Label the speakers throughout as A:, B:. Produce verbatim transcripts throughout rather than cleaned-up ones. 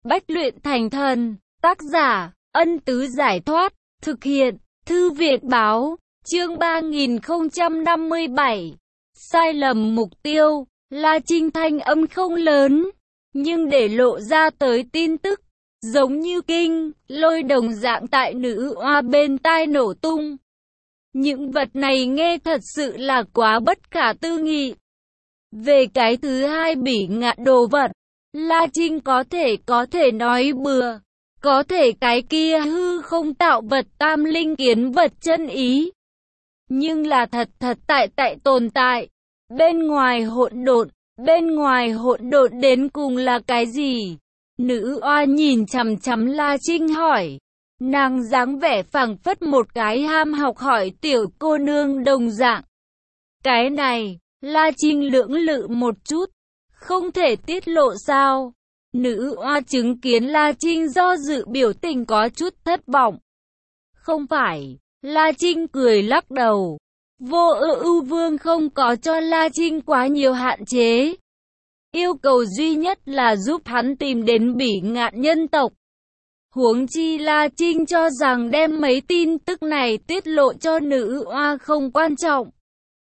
A: Bách luyện thành thần. Tác giả, Ân Tứ Giải Thoát. Thực hiện, Thư Viện Báo. Chương ba nghìn không trăm năm mươi bảy. Sai lầm mục tiêu. La Trinh thanh âm không lớn, nhưng để lộ ra tới tin tức, giống như kinh, lôi đồng dạng tại nữ oa bên tai nổ tung. Những vật này nghe thật sự là quá bất khả tư nghị. Về cái thứ hai bỉ ngạn đồ vật, La Trinh có thể có thể nói bừa, có thể cái kia hư không tạo vật tam linh kiến vật chân ý. Nhưng là thật thật tại tại tồn tại, bên ngoài hỗn độn, bên ngoài hỗn độn đến cùng là cái gì? Nữ oa nhìn chằm chằm La Trinh hỏi. Nàng dáng vẻ phảng phất một cái ham học hỏi tiểu cô nương đồng dạng. Cái này, La Trinh lưỡng lự một chút, không thể tiết lộ sao? Nữ oa chứng kiến La Trinh do dự biểu tình có chút thất vọng. Không phải, La Trinh cười lắc đầu. Vô Ưu Ưu Vương không có cho La Trinh quá nhiều hạn chế. Yêu cầu duy nhất là giúp hắn tìm đến bỉ ngạn nhân tộc. Huống chi La Trinh cho rằng đem mấy tin tức này tiết lộ cho nữ oa không quan trọng.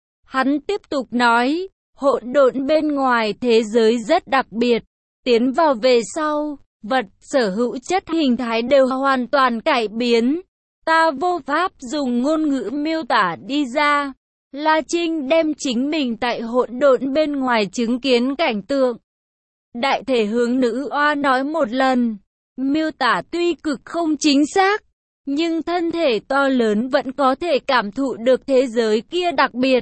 A: Hắn tiếp tục nói, hỗn độn bên ngoài thế giới rất đặc biệt. Tiến vào về sau, vật sở hữu chất hình thái đều hoàn toàn cải biến. Ta vô pháp dùng ngôn ngữ miêu tả đi ra. La Trinh đem chính mình tại hỗn độn bên ngoài chứng kiến cảnh tượng. Đại thể hướng nữ oa nói một lần. Miêu tả tuy cực không chính xác, nhưng thân thể to lớn vẫn có thể cảm thụ được thế giới kia đặc biệt.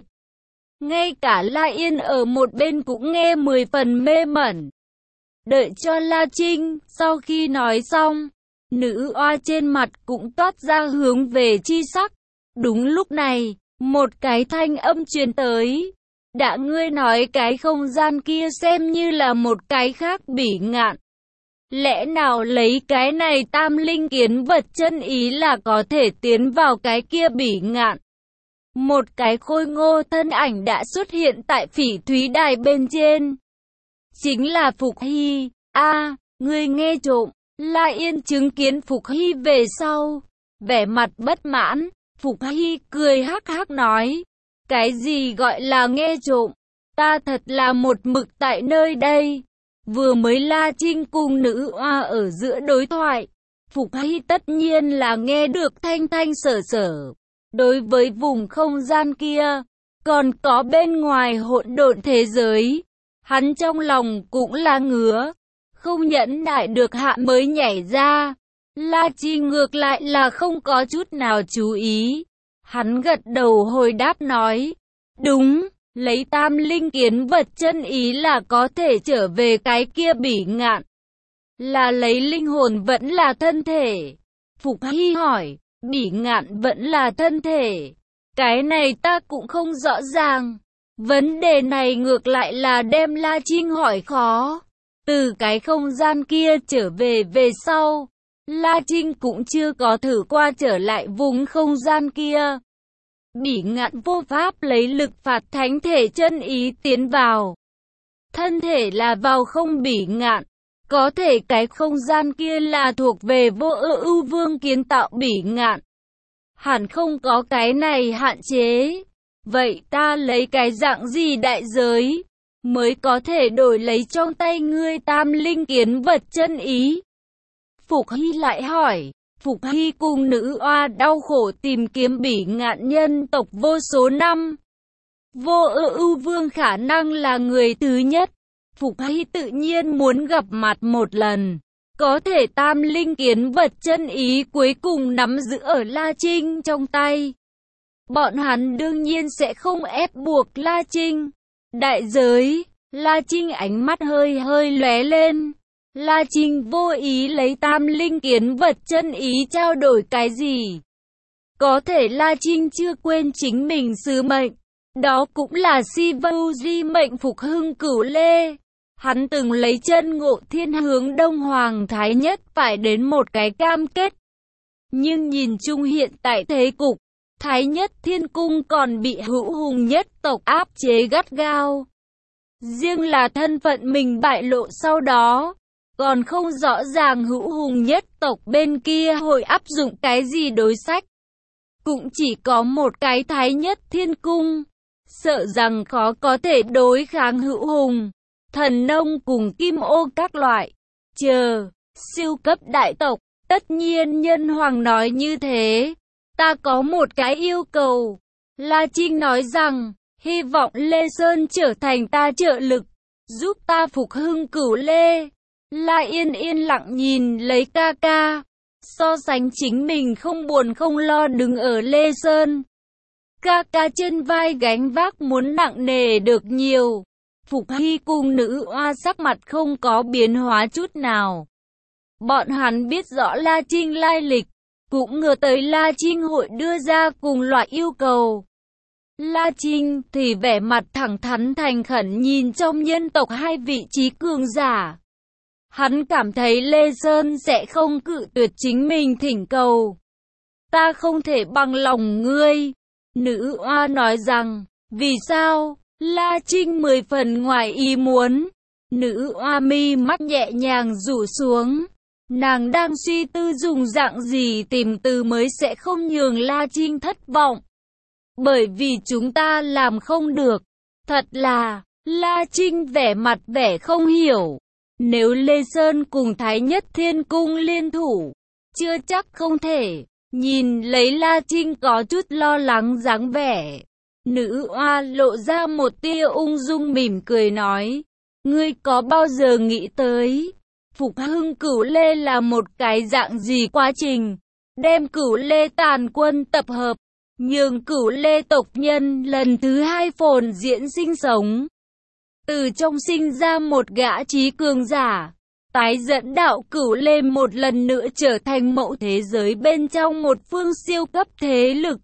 A: Ngay cả La Yên ở một bên cũng nghe mười phần mê mẩn. Đợi cho La Trinh, sau khi nói xong, nữ oa trên mặt cũng toát ra hướng về chi sắc. Đúng lúc này, một cái thanh âm truyền tới. Đã ngươi nói cái không gian kia xem như là một cái khác bỉ ngạn. Lẽ nào lấy cái này tam linh kiến vật chân ý là có thể tiến vào cái kia bỉ ngạn? Một cái khôi ngô thân ảnh đã xuất hiện tại phỉ thúy đài bên trên. Chính là Phục Hy. A, à, ngươi nghe trộm. La Yên chứng kiến Phục Hy về sau, vẻ mặt bất mãn. Phục Hy cười hắc hắc nói. Cái gì gọi là nghe trộm? Ta thật là một mực tại nơi đây. Vừa mới La Trinh cùng nữ oa ở giữa đối thoại, Phục Hy tất nhiên là nghe được thanh thanh sở sở. Đối với vùng không gian kia, còn có bên ngoài hỗn độn thế giới, hắn trong lòng cũng là ngứa, không nhẫn nại được hạ mới nhảy ra. La Trinh ngược lại là không có chút nào chú ý. Hắn gật đầu hồi đáp nói, đúng. Lấy tam linh kiến vật chân ý là có thể trở về cái kia bỉ ngạn. Là lấy linh hồn vẫn là thân thể? Phục Hy hỏi, bỉ ngạn vẫn là thân thể? Cái này ta cũng không rõ ràng. Vấn đề này ngược lại là đem La Trinh hỏi khó. Từ cái không gian kia trở về về sau, La Trinh cũng chưa có thử qua trở lại vùng không gian kia. Bỉ ngạn vô pháp lấy lực phạt thánh thể chân ý tiến vào. Thân thể là vào không bỉ ngạn. Có thể cái không gian kia là thuộc về Vô Ưu Ưu Vương kiến tạo bỉ ngạn. Hẳn không có cái này hạn chế. Vậy ta lấy cái dạng gì đại giới mới có thể đổi lấy trong tay ngươi tam linh kiến vật chân ý? Phục Hy lại hỏi. Phục Hy cùng nữ oa đau khổ tìm kiếm bỉ ngạn nhân tộc vô số năm. Vô Ưu Ưu Vương khả năng là người thứ nhất. Phục Hy tự nhiên muốn gặp mặt một lần. Có thể tam linh kiến vật chân ý cuối cùng nắm giữ ở La Trinh trong tay. Bọn hắn đương nhiên sẽ không ép buộc La Trinh. Đại giới, La Trinh ánh mắt hơi hơi lóe lên. La Trinh vô ý lấy tam linh kiến vật chân ý trao đổi cái gì? Có thể La Trinh chưa quên chính mình sứ mệnh. Đó cũng là si vu di mệnh phục hưng cửu lê. Hắn từng lấy chân ngộ thiên hướng Đông Hoàng Thái Nhất phải đến một cái cam kết. Nhưng nhìn chung hiện tại thế cục, Thái Nhất Thiên Cung còn bị hữu hùng nhất tộc áp chế gắt gao. Riêng là thân phận mình bại lộ sau đó, còn không rõ ràng hữu hùng nhất tộc bên kia hội áp dụng cái gì đối sách. Cũng chỉ có một cái Thái Nhất Thiên Cung, sợ rằng khó có thể đối kháng hữu hùng, thần nông cùng kim ô các loại. Chờ, siêu cấp đại tộc, tất nhiên nhân hoàng nói như thế. Ta có một cái yêu cầu. La Trinh nói rằng, hy vọng Lê Sơn trở thành ta trợ lực, giúp ta phục hưng Cửu Lê. La Yên yên lặng nhìn lấy ca ca, so sánh chính mình không buồn không lo đứng ở Lê Sơn. Ca ca trên vai gánh vác muốn nặng nề được nhiều. Phục Hy cùng nữ oa sắc mặt không có biến hóa chút nào. Bọn hắn biết rõ La Trinh lai lịch, cũng ngờ tới La Trinh hội đưa ra cùng loại yêu cầu. La Trinh thì vẻ mặt thẳng thắn thành khẩn nhìn trong nhân tộc hai vị trí cường giả. Hắn cảm thấy Lê Sơn sẽ không cự tuyệt chính mình thỉnh cầu. Ta không thể bằng lòng ngươi. Nữ oa nói rằng, vì sao? La Trinh mười phần ngoài ý muốn. Nữ oa mi mắt nhẹ nhàng rủ xuống. Nàng đang suy tư dùng dạng gì tìm từ mới sẽ không nhường La Trinh thất vọng. Bởi vì chúng ta làm không được. Thật là, La Trinh vẻ mặt vẻ không hiểu. Nếu Lê Sơn cùng Thái Nhất Thiên Cung liên thủ, chưa chắc không thể. Nhìn lấy La Trinh có chút lo lắng dáng vẻ. Nữ oa lộ ra một tia ung dung mỉm cười nói. Ngươi có bao giờ nghĩ tới phục hưng Cửu Lê là một cái dạng gì quá trình? Đem Cửu Lê tàn quân tập hợp, nhường Cửu Lê tộc nhân lần thứ hai phồn diễn sinh sống. Từ trong sinh ra một gã trí cường giả, tái dẫn đạo Cửu Lê một lần nữa trở thành mẫu thế giới bên trong một phương siêu cấp thế lực.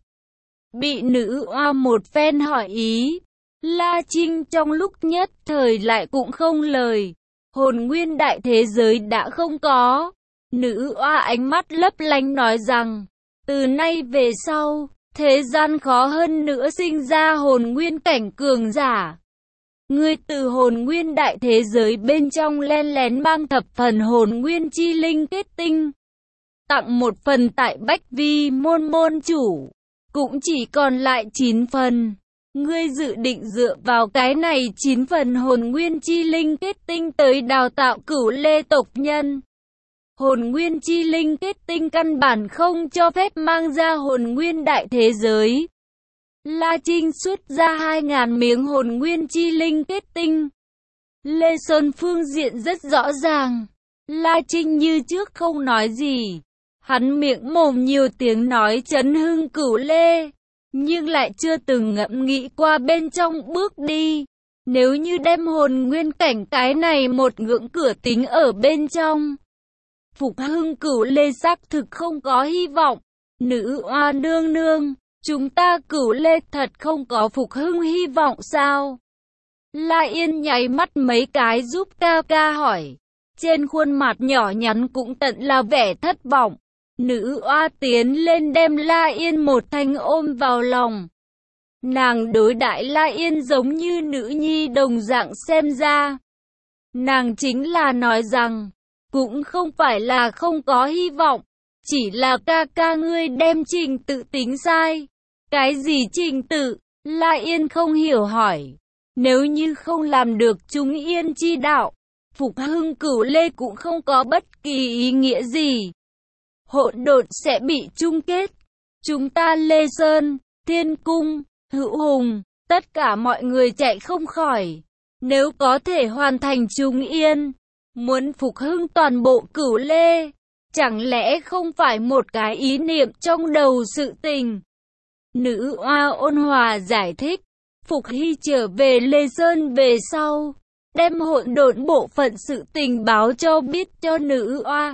A: Bị nữ oa một phen hỏi ý, La Trinh trong lúc nhất thời lại cũng không lời. Hồn nguyên đại thế giới đã không có. Nữ oa ánh mắt lấp lánh nói rằng, từ nay về sau, thế gian khó hơn nữa sinh ra hồn nguyên cảnh cường giả. Ngươi từ hồn nguyên đại thế giới bên trong len lén mang thập phần hồn nguyên chi linh kết tinh. Tặng một phần tại Bách Vi môn môn chủ. Cũng chỉ còn lại chín phần. Ngươi dự định dựa vào cái này chín phần hồn nguyên chi linh kết tinh tới đào tạo Cửu Lê tộc nhân. Hồn nguyên chi linh kết tinh căn bản không cho phép mang ra hồn nguyên đại thế giới. La Trinh xuất ra hai ngàn miếng hồn nguyên chi linh kết tinh. Lê Sơn phương diện rất rõ ràng. La Trinh như trước không nói gì. Hắn miệng mồm nhiều tiếng nói chấn hưng Cửu Lê, nhưng lại chưa từng ngẫm nghĩ qua bên trong bước đi. Nếu như đem hồn nguyên cảnh cái này một ngưỡng cửa tính ở bên trong, phục hưng Cửu Lê xác thực không có hy vọng. Nữ oa nương nương, chúng ta Cửu Lê thật không có phục hưng hy vọng sao? La Yên nháy mắt mấy cái giúp ca ca hỏi. Trên khuôn mặt nhỏ nhắn cũng tận là vẻ thất vọng. Nữ oa tiến lên đem La Yên một thanh ôm vào lòng. Nàng đối đãi La Yên giống như nữ nhi đồng dạng xem ra. Nàng chính là nói rằng, cũng không phải là không có hy vọng, chỉ là ca ca ngươi đem trình tự tính sai. Cái gì trình tự? La Yên không hiểu hỏi. Nếu như không làm được chúng yên chi đạo, phục hưng Cửu Lê cũng không có bất kỳ ý nghĩa gì. Hỗn độn sẽ bị chung kết. Chúng ta Lê Sơn, Thiên Cung, Hữu Hùng, tất cả mọi người chạy không khỏi. Nếu có thể hoàn thành chúng yên, muốn phục hưng toàn bộ Cửu Lê, chẳng lẽ không phải một cái ý niệm trong đầu sự tình? Nữ oa ôn hòa giải thích. Phục Hy trở về Lê Sơn về sau, đem hỗn độn bộ phận sự tình báo cho biết cho nữ oa.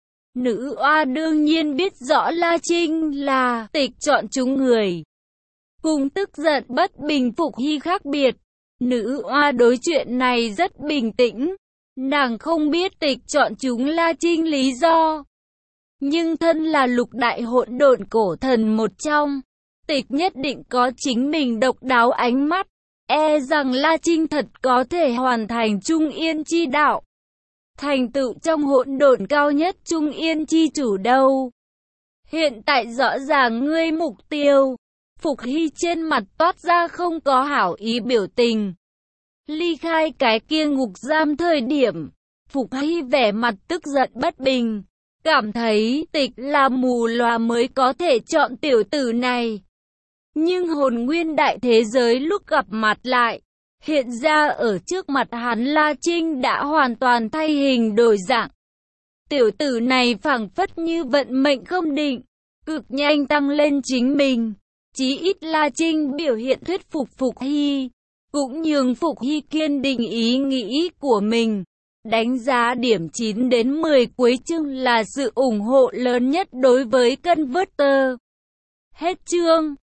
A: Nữ oa đương nhiên biết rõ La Trinh là tịch chọn chúng người. Cùng tức giận bất bình Phục Hy khác biệt. Nữ oa đối chuyện này rất bình tĩnh. Nàng không biết tịch chọn chúng La Trinh lý do. Nhưng thân là lục đại hỗn độn cổ thần một trong, tịch nhất định có chính mình độc đáo ánh mắt. E rằng La Trinh thật có thể hoàn thành trung yên chi đạo. thành tựu trong hỗn độn cao nhất Trung Yên chi chủ đâu. Hiện tại rõ ràng ngươi mục tiêu. Phục Hy trên mặt toát ra không có hảo ý biểu tình. Ly khai cái kia ngục giam thời điểm, Phục Hy vẻ mặt tức giận bất bình, cảm thấy tịch là mù lòa mới có thể chọn tiểu tử này. Nhưng hồn nguyên đại thế giới lúc gặp mặt lại, hiện ra ở trước mặt hắn La Trinh đã hoàn toàn thay hình đổi dạng. Tiểu tử này phảng phất như vận mệnh không định, cực nhanh tăng lên chính mình. Chí ít La Trinh biểu hiện thuyết phục Phục Hy, cũng nhường Phục Hy kiên định ý nghĩ của mình. Đánh giá điểm chín đến mười cuối chương là sự ủng hộ lớn nhất đối với Converter. Hết chương.